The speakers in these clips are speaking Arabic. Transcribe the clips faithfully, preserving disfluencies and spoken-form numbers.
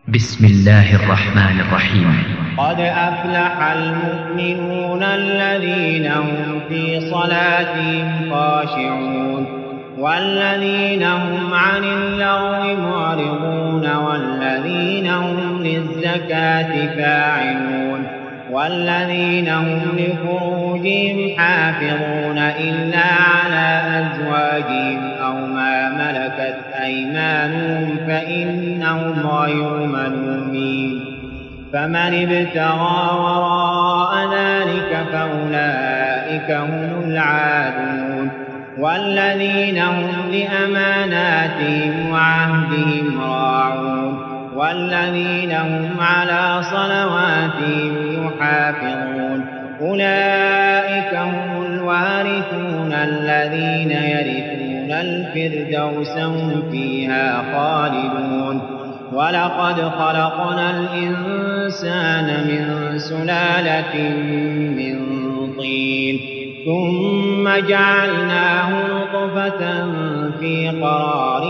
بسم الله الرحمن الرحيم. قد أفلح المؤمنون الذين هم في صلاتهم خاشعون والذين هم عن اللغو معرضون والذين هم للزكاة فاعلون والذين هم لفروجهم حافظون إلا على أزواجهم أو ما ملكت أيمانهم فإنهم غير ملومين. فمن ابتغى وراء ذلك فأولئك هم العادون والذين هم لأماناتهم وعهدهم راعون والذين هم على صلواتهم يحافظون. أولئك هم الوارثون الذين يرثون الفردوس هم فيها خالدون. ولقد خلقنا الإنسان من سلالة من طين ثم جعلناه نطفة في قرار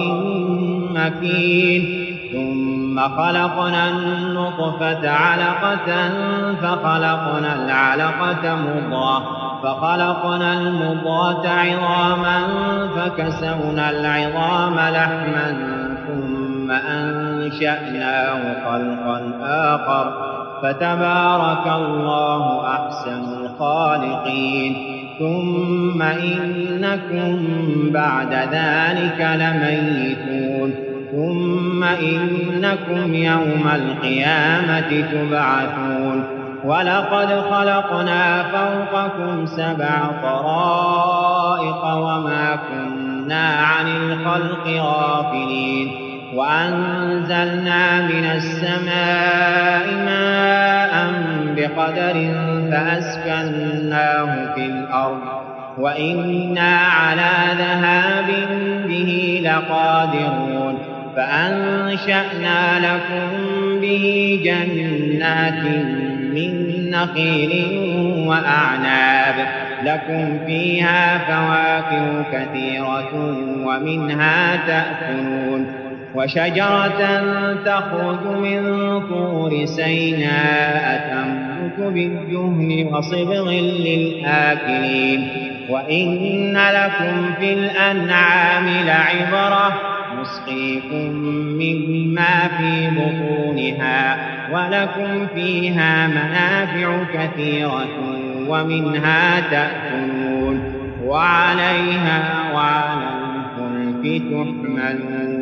مكين ثم خلقنا النطفة علقة فخلقنا العلقة مضغة فخلقنا المضغة عظاما فكسونا العظام لحما ثم أنشأناه خلقا آخر فتبارك الله أحسن الخالقين. ثم إنكم بعد ذلك لميتون ثم إنكم يوم القيامة تبعثون. ولقد خلقنا فوقكم سبع طرائق وما كنا عن الخلق غافلين وأنزلنا من السماء ماء بقدر فأسكناه في الأرض وإنا على ذهاب به لقادرون. فأنشأنا لكم به جنات من نخيل وأعناب لكم فيها فواكه كثيرة ومنها تأكلون. وشجرة تخرج من طور سيناء تنبت بالدهن وصبغ للآكلين. وإن لكم في الأنعام لعبرة نسقيكم مما في بطونها ولكم فيها منافع كثيرة ومنها تأكلون وعليها وعلى الفلك تحملون.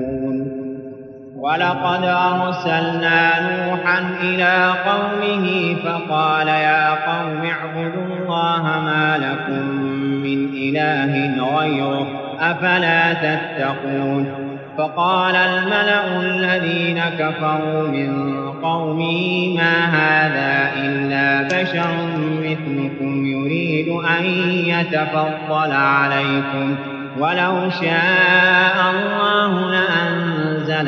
ولقد أرسلنا نوحا إلى قومه فقال يا قوم اعبدوا الله ما لكم من إله غيره أفلا تتقون. فقال الملأ الذين كفروا من قومه ما هذا إلا بشر مثلكم يريد أن يتفضل عليكم ولو شاء الله لأنزل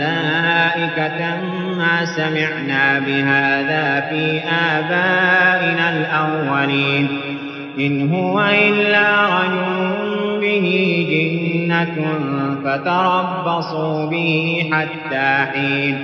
ملائكة ما سمعنا بهذا في آبائنا الأولين إن هو إلا رجل به جنة فتربصوا به حتى حين.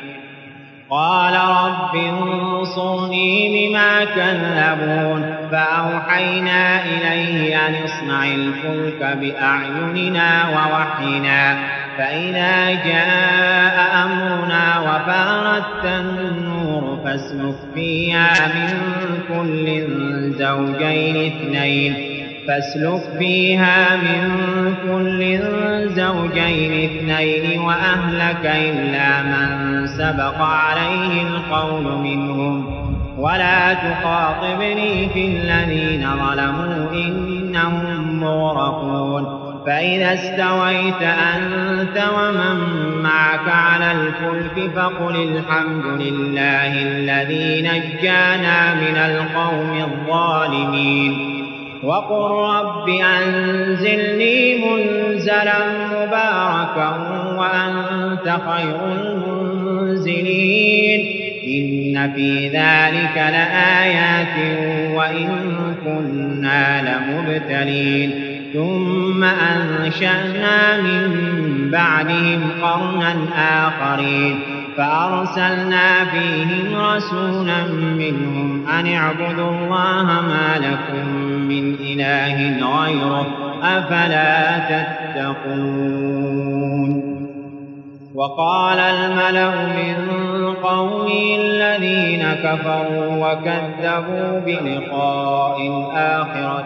قال رب انصرني بما كذبون فأوحينا إليه أن اصنع الفلك بأعيننا ووحينا فإذا جاء أمرنا وفارت النور فاسلك فيها من كل زوجين اثنين فاسلك فيها من كل زوجين اثنين وأهلك إلا من سبق عليه القول منهم ولا تخاطبني في الذين ظلموا إنهم مغرقون. فإذا استويت أنت ومن معك على الفلك فقل الحمد لله الذي نجانا من القوم الظالمين وقل رب أنزلني منزلا مباركا وأنت خير المنزلين. إن في ذلك لآيات وإن كنا لمبتلين. ثم أنشأنا من بعدهم قرنا آخرين فأرسلنا فيهم رسولا منهم أن اعبدوا الله ما لكم من إله غيره أفلا تتقون. وقال الملأ من قومه الذين كفروا وكذبوا بلقاء الآخرة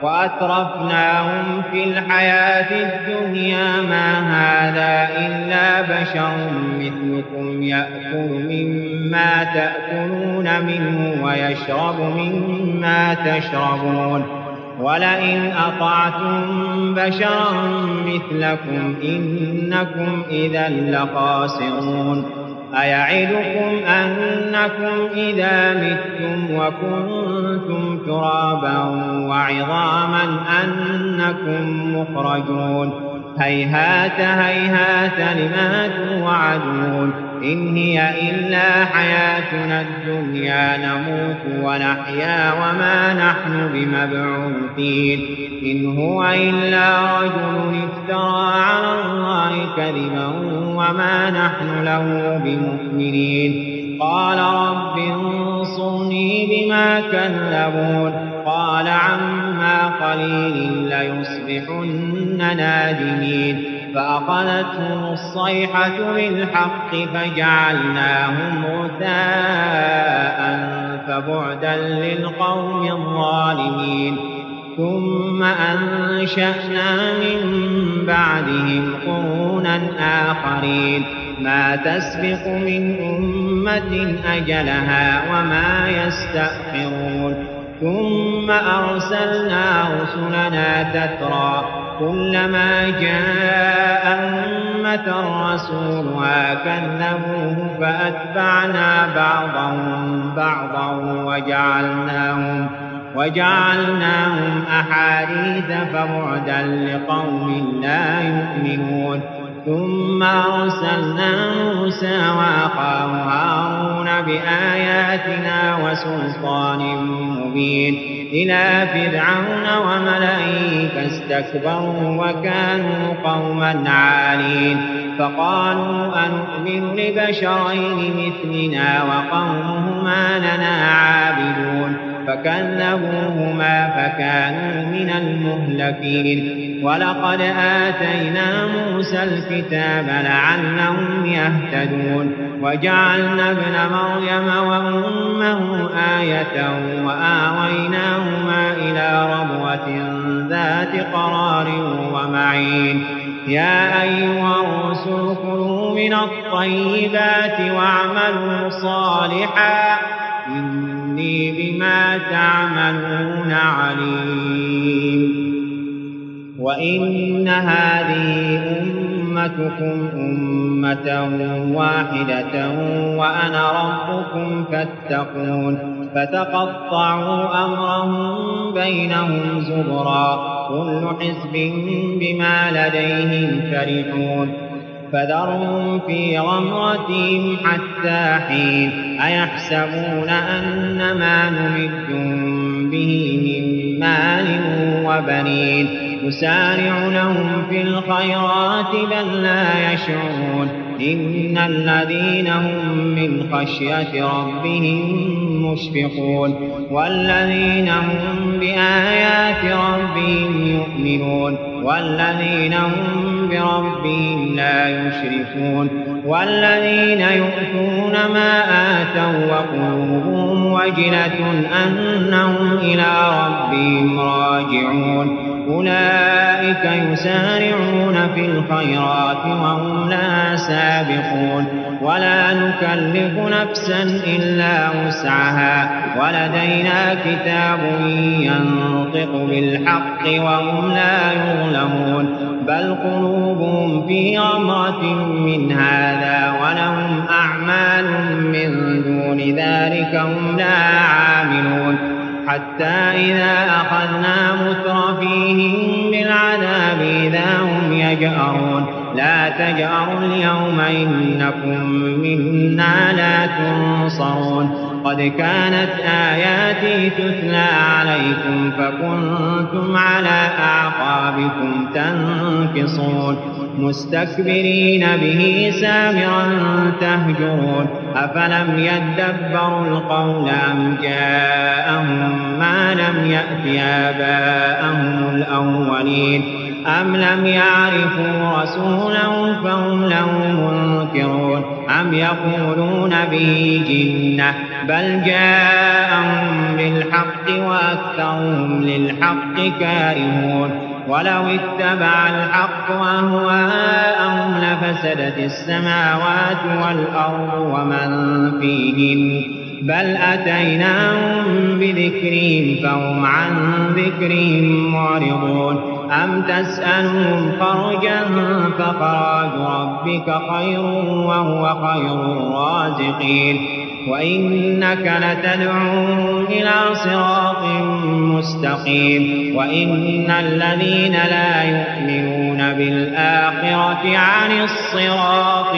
وأترفناهم في الحياة الدنيا ما هذا إلا بشر مثلكم يأكل مما تأكلون منه ويشرب مما تشربون ولئن أطعتم بشرا مثلكم إنكم إذا لخاسرون. أيعدكم أنكم إذا متم وكنتم ترابا وعظاما أنكم مخرجون. هيهات هيهات لما توعدون إن هي إلا حياتنا الدنيا نموت ونحيا وما نحن بمبعوثين. إن هو إلا رجل افترى على الله كذبا وما نحن له بمؤمنين. قال رب انصرني بما كذبون. قال عما قليل ليصبحن نادمين. فأخذتهم الصيحة بالحق فجعلناهم غثاء فبعدا للقوم الظالمين. ثم أنشأنا من بعدهم قرونا آخرين ما تسبق من أمة أجلها وما يستأخرون. ثم أرسلنا رسلنا تترى كلما جاء أمة رسولها كذبوه فأتبعنا بعضهم بعضا وجعلناهم وجعلناهم أحاديث فبعدا لقوم لا يؤمنون. ثم أرسلنا موسى وأخاه هارون بآياتنا وسلطان مبين إلى فرعون وملئه فاستكبروا وكانوا قوما عالين. فقالوا أنؤمن لبشرين مثلنا وقومهما لنا عابدون. فكذبوهما فكانوا من المهلكين. ولقد آتينا موسى الكتاب لعلهم يهتدون. وجعلنا ابن مريم وأمه آية وآويناهما إلى ربوة ذات قرار ومعين. يا أيها الرسل كلوا من الطيبات واعملوا صالحا إني بما تعملون عليم. وإن هذه أمتكم أمة واحدة وأنا ربكم فاتقون. فتقطعوا أمرهم بينهم زبرا كل حزب بما لديهم فرحون. فذرهم في غمرتهم حتى حين. أيحسبون أن ما نمدهم به من مال وبنين نسارع لهم في الخيرات بل لا يشعرون. إن الذين هم من خشية ربهم مشفقون والذين هم بآيات ربهم يؤمنون والذين هم بربهم لا يشركون والذين يؤتون ما آتوا وقلوبهم وجلة أنهم إلى ربهم راجعون. أولئك يسارعون في الخيرات وهم لا سابقون. ولا نكلف نفسا إلا وسعها ولدينا كتاب ينطق بالحق وهم لا يظلمون. بل قلوبهم في غمرة من هذا ولهم أعمال من دون ذلك هم لا عاملون. حتى إذا أخذنا مترفيهم بالعذاب إذا هم يجأرون. لا تجأروا اليوم إنكم منا لا تنصرون. قد كانت آياتي تتلى عليكم فكنتم على أعقابكم تنكصون. مستكبرين به سامرا تهجرون أفلم يدبروا القول أم جاءهم ما لم يأت آباءهم الأولين أم لم يعرفوا رسولهم فهم له منكرون أم يقولون به جنة بل جاءهم بالحق وأكثرهم للحق كارهون ولو اتبع الحق أهواءهم لفسدت السماوات والأرض ومن فيهن بل أتيناهم بذكرهم فهم عن ذكرهم معرضون أم تسألهم خرجا فخراج ربك خير وهو خير الرازقين وإنك لتدعوهم إلى صراط مستقيم وإن الذين لا يؤمنون بالآخرة عن الصراط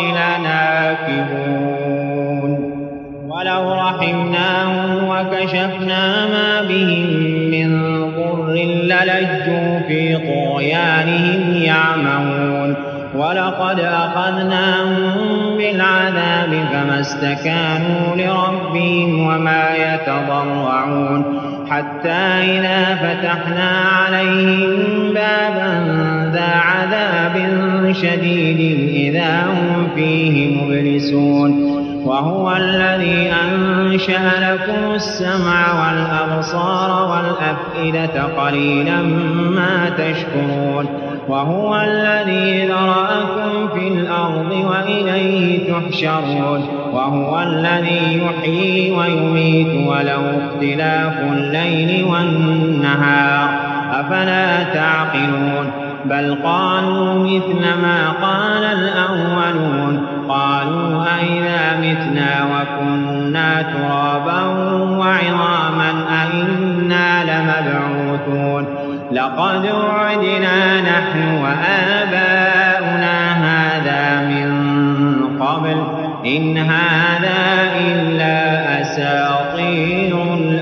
لناكبون ولو رحمناهم وكشفنا ما بهم من ضر للجوا في طغيانهم يعمهون ولقد أخذناهم بالعذاب فما استكانوا لربهم وما يتضرعون حتى إذا فتحنا عليهم بابا ذا عذاب شديد إذا هم فيه مبلسون وهو الذي أنشأ لكم السمع والأبصار والأفئدة قليلا ما تشكرون وهو الذي ذرأكم في الأرض وإليه تحشرون وهو الذي يحيي ويميت وله اختلاف الليل والنهار أفلا تعقلون بل قالوا مثل ما قال الأولون قالوا أئذا متنا وكنا ترابا وعظاما أئنا لمبعوثون لقد وعدنا نحن وآباؤنا هذا من قبل إن هذا إلا أساطير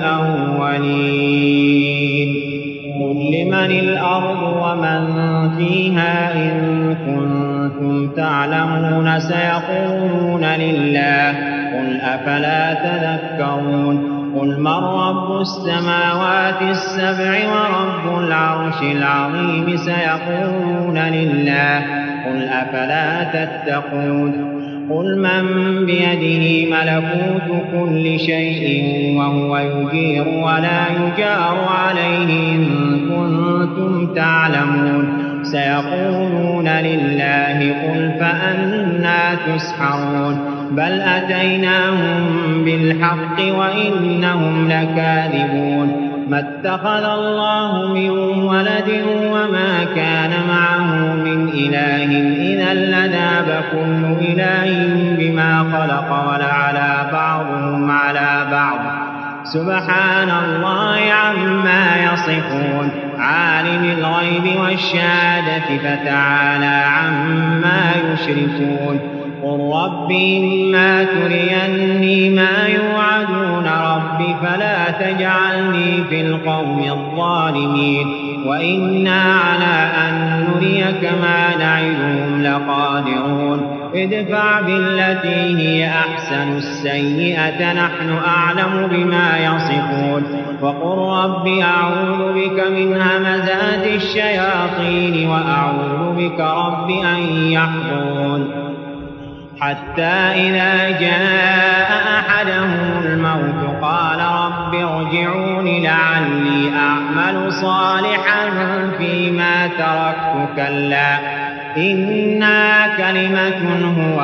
الأولين قل لمن الأرض ومن فيها إن كنتم تعلمون سيقولون لله قل أفلا تذكرون قل من رب السماوات السبع ورب العرش العظيم سيقولون لله قل أفلا تتقون قل من بيده ملكوت كل شيء وهو يجير ولا يجار عليه إن كنتم تعلمون سيقولون لله قل فأنى تسحرون بل أتيناهم بالحق وإنهم لكاذبون ما اتخذ الله من ولد وما كان معه من إله إذا لذاب كل إله بما خلق ولعلى بعضهم على بعض سبحان الله عما يصفون عالم الغيب والشهادة فتعالى عما يشركون قل رب إما تريني ما يوعدون رب فلا تجعلني في القوم الظالمين وإنا على أن نريك ما نعدهم لقادرون ادفع بالتي هي أحسن السيئة نحن أعلم بما يصفون وقل رب أعوذ بك من همزات الشياطين وأعوذ بك رب أن يحضرون حتى إذا جاء أحدهم الموت قال رب ارجعون لعلي أعمل صالحا فيما تركت كلا إنها كلمة هو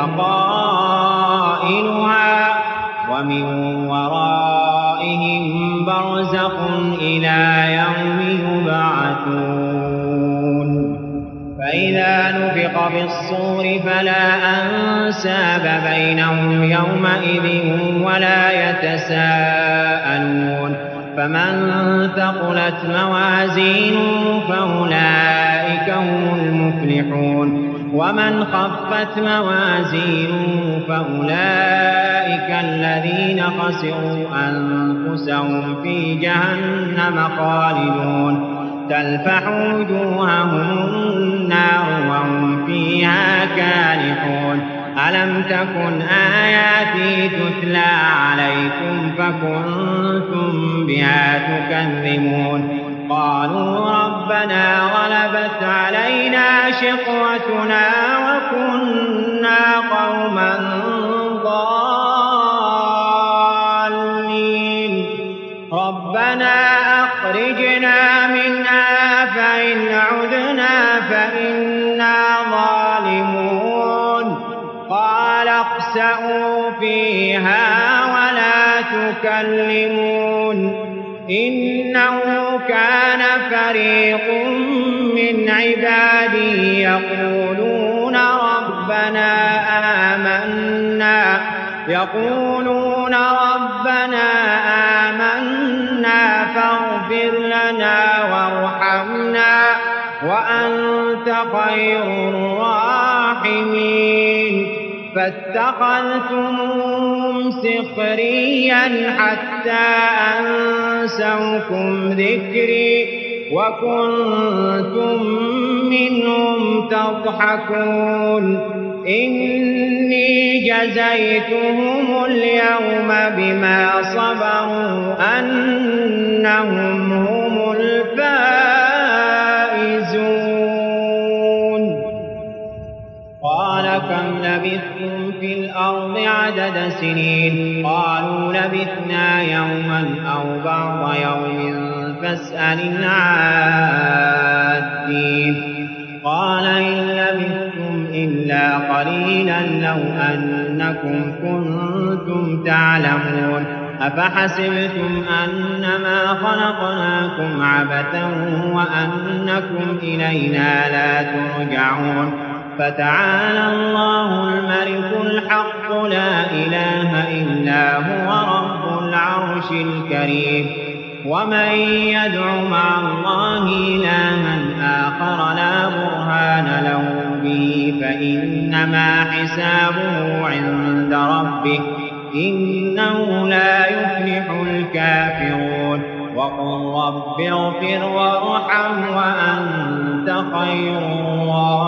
قائلها ومن ورائهم برزخ إلى يوم يبعثون فإذا نفخ في الصور فلا أنساب بينهم يومئذ ولا يتساءلون فمن ثقلت موازينه فأولئك هم المفلحون ومن خفت موازينه فأولئك الذين خسروا أنفسهم في جهنم خالدون تلفح وجوههم النار وهم فيها كالحون ألم تكن آياتي تتلى عليكم فكنتم بها تكذبون قالوا ربنا غلبت علينا شقوتنا وكنا قوما ضالين ربنا أخرجنا منها فإن عدنا فإنا ظالمون قال اخسئوا فيها ولا تكلمون إنه كان فريق من عبادي يقولون ربنا آمنا يقولون ربنا آمنا فاغفر لنا وارحمنا وأنت خير الراحمين فاتخذتموهم سخريا حتى أنسوكم ذكري وكنتم منهم تضحكون إني جزيتهم اليوم بما صبروا أنهم هم الفائزون قال كم لبثتم في الأرض عدد سنين قالوا لبثنا يوما أو بعض يوم فاسأل العادين قال إن لبثتم إلا قليلا لو أنكم كنتم تعلمون أفحسبتم أنما خلقناكم عبثا وأنكم إلينا لا ترجعون فتعالى الله الملك الحق لا إله إلا هو رب العرش الكريم ومن يدع مع الله إلها آخر لا برهان له به فإنما حسابه عند ربه إنه لا يفلح الكافرون وقل رب اغفر وارحم وأنت خير الراحمين